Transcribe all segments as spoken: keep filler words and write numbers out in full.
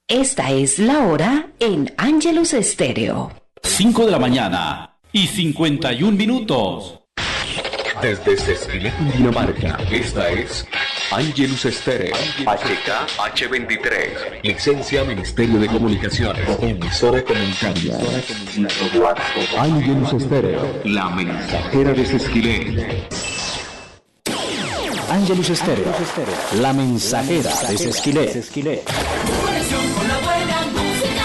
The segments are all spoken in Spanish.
Esta es la hora en Angelus Estéreo. cinco de la mañana y cincuenta y un minutos. Desde Sesquilé, Dinamarca, esta es Angelus Estéreo, H K H veintitrés, licencia Ministerio de Comunicaciones, emisora comunitaria. Angelus Estéreo, la mensajera de Sesquilé. Angelus Estéreo, la mensajera de Sesquilé. Conexión con la buena música.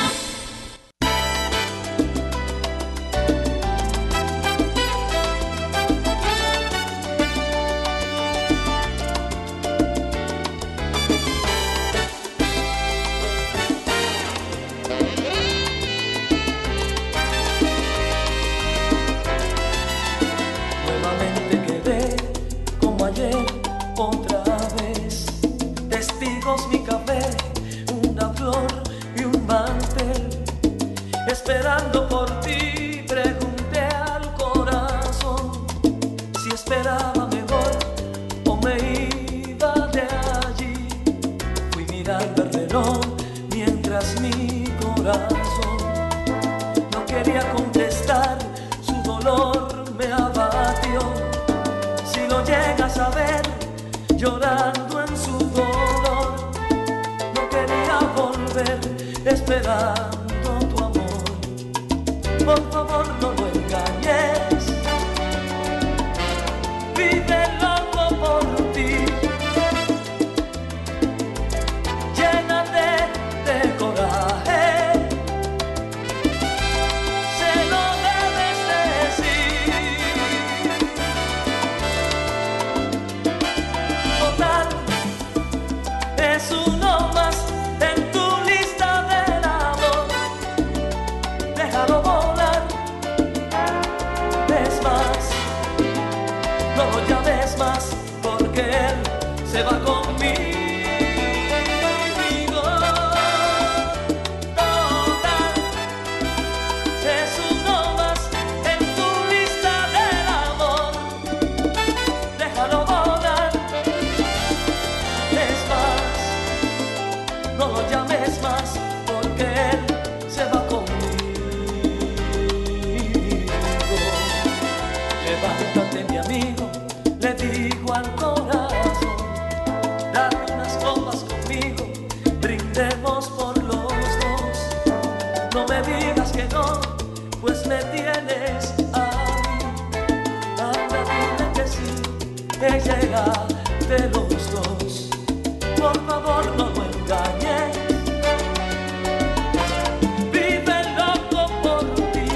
Nuevamente quedé como ayer, otra vez. Testigos mi café, una flor y un mantel. Esperando por ti, pregunté al corazón si esperaba mejor o me iba de allí. Fui mirando el reloj mientras mi corazón no quería contestar, su dolor me abatió. Si lo llegas a ver llorando en su dolor, no quería volver esperando tu amor. Por favor no lo engañes, vive loco por ti. Llénate de coraje, se lo debes decir. Total, es uno más en tu lista del amor. Déjalo volar, es más, no lo llames más, porque él se va conmigo. Total, es uno más en tu lista del amor. Déjalo volar, es más, no lo llames más, porque él se va conmigo. Levántate, mi amigo, le digo al corazón, dame unas copas conmigo, brindemos por los dos. No me digas que no, pues me tienes a mí. Anda, dile que sí, que llega de los dos. Por favor no lo engañes, vive loco por ti.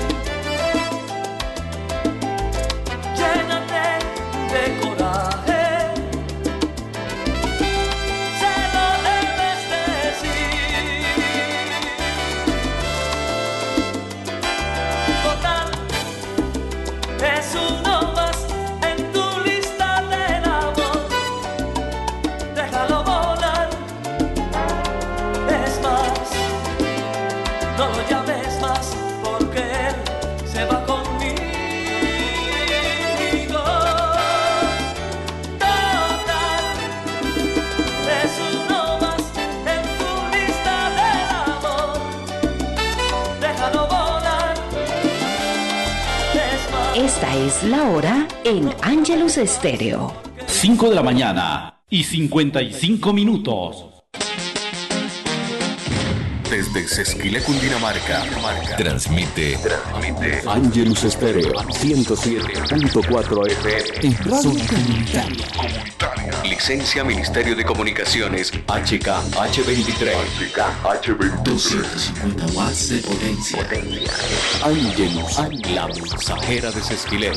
Llénate de coraje, se lo debes decir. Total, es uno más en tu lista del amor. Déjalo volar, es más, no lo llames más, porque él se va conmigo. Total, es uno más en tu lista del amor. Déjalo volar, es más. Esta es la hora en Angelus Estéreo. cinco de la mañana y cincuenta y cinco minutos. Desde Sesquilé, Dinamarca, transmite, transmite Angelus Estéreo ciento siete punto cuatro F M. En radio comunitaria. Licencia Ministerio de Comunicaciones H K H veintitrés. H K H veintitrés. doscientos cincuenta watts de potencia. Angelus, la mensajera de Sesquilé.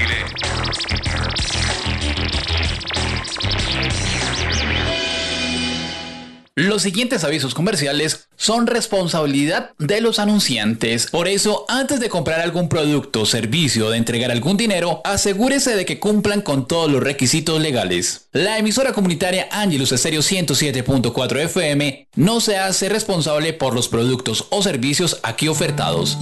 Los siguientes avisos comerciales son responsabilidad de los anunciantes. Por eso, antes de comprar algún producto o servicio o de entregar algún dinero, asegúrese de que cumplan con todos los requisitos legales. La emisora comunitaria Angelus Estéreo ciento siete punto cuatro F M no se hace responsable por los productos o servicios aquí ofertados.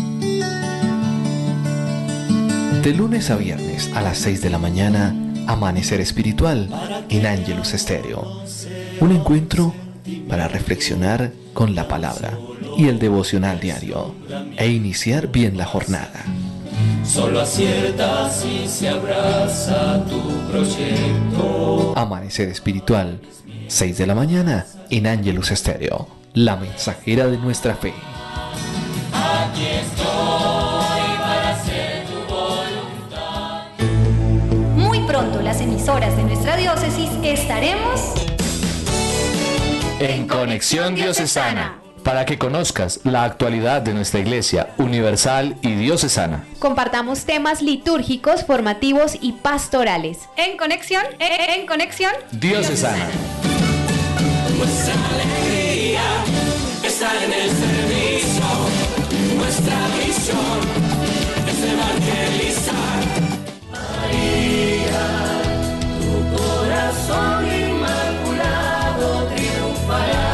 De lunes a viernes a las seis de la mañana, Amanecer Espiritual en Angelus Estéreo. Un encuentro para reflexionar con la palabra y el devocional diario e iniciar bien la jornada. Solo acierta si se abraza tu proyecto. Amanecer espiritual, seis de la mañana en Angelus Estéreo, la mensajera de nuestra fe. Aquí estoy para hacer tu voluntad. Muy pronto las emisoras de nuestra diócesis estaremos En Conexión Diocesana, para que conozcas la actualidad de nuestra Iglesia Universal y Diocesana. Compartamos temas litúrgicos, formativos y pastorales. en conexión, en, en conexión Diocesana. Nuestra alegría está en el servicio. Nuestra misión es evangelizar. María, tu corazón inmaculado triunfará.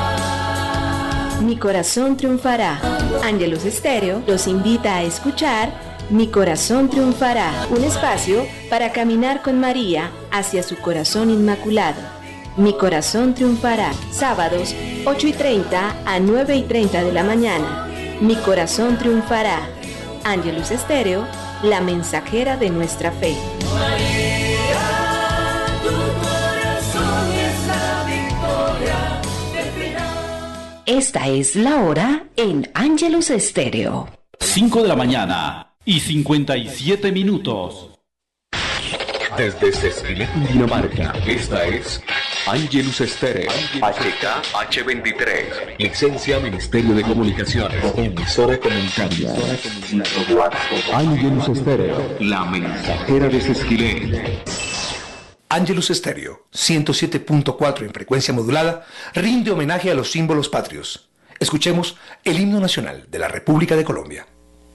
Mi corazón triunfará. Angelus Estéreo los invita a escuchar Mi corazón triunfará, un espacio para caminar con María hacia su corazón inmaculado. Mi corazón triunfará, sábados ocho y treinta a nueve y treinta de la mañana. Mi corazón triunfará. Angelus Estéreo, la mensajera de nuestra fe. María, tu corazón es la victoria del final. Esta es la hora en Angelus Estéreo. cinco de la mañana y cincuenta y siete minutos. Desde Sesquilet, Dinamarca, esta es Angelus Estéreo, H K H veintitrés, licencia Ministerio de Comunicaciones, emisora comunitaria. Angelus Estéreo, la mensajera de Sesquilet. Angelus Estéreo, ciento siete punto cuatro en frecuencia modulada, rinde homenaje a los símbolos patrios. Escuchemos el himno nacional de la República de Colombia.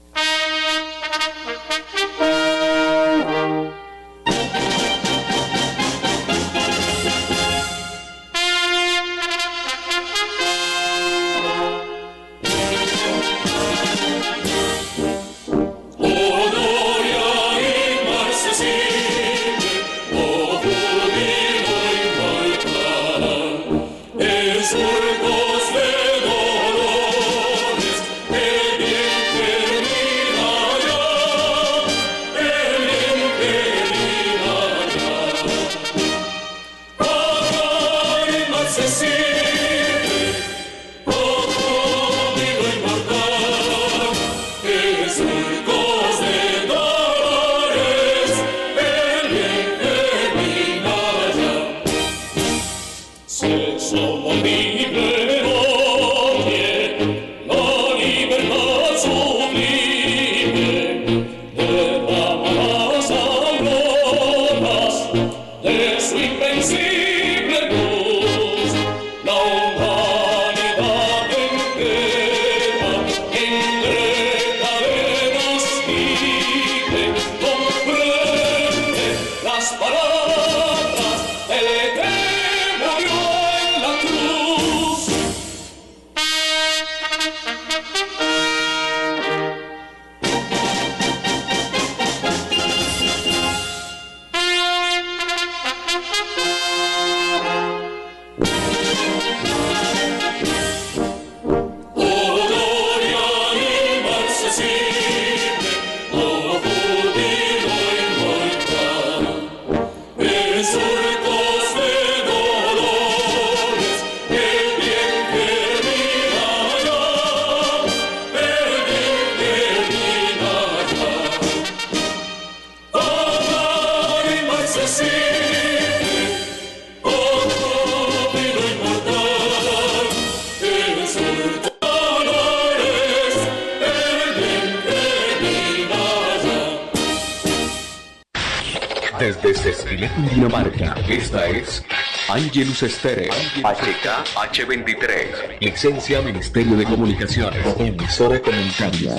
Desde Sesquilet, Dinamarca, esta es Angelus Estéreo, H K H veintitrés, licencia Ministerio de Comunicaciones, emisora comunitaria.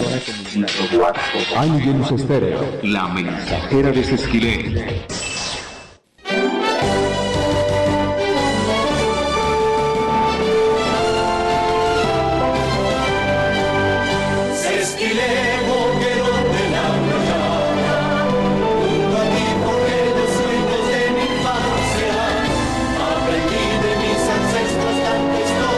Angelus Estéreo, la mensajera de Sesquilet. Aprendí de mis ancestros tanta historia.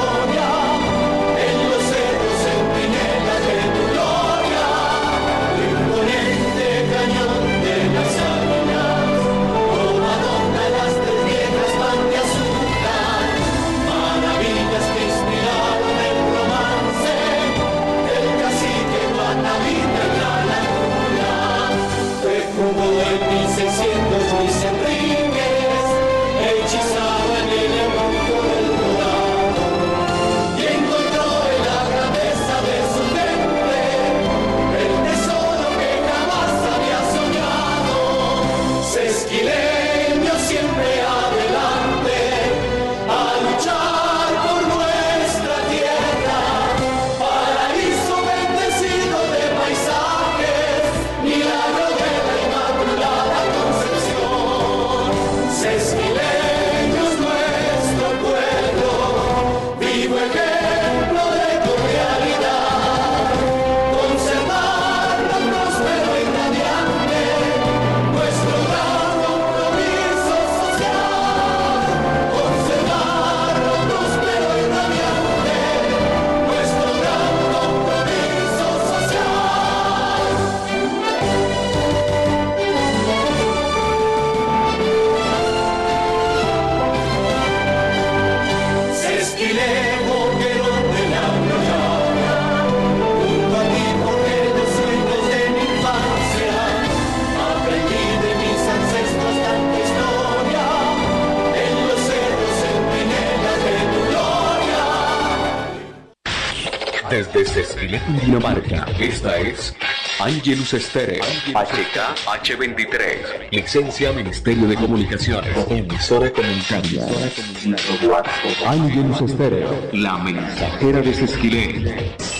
Desde Sesquileto, Dinamarca, esta es Angelus Estéreo, H K H veintitrés, licencia Ministerio de Comunicaciones, emisora comunitaria. Angelus Estéreo, la mensajera de Sesquileto.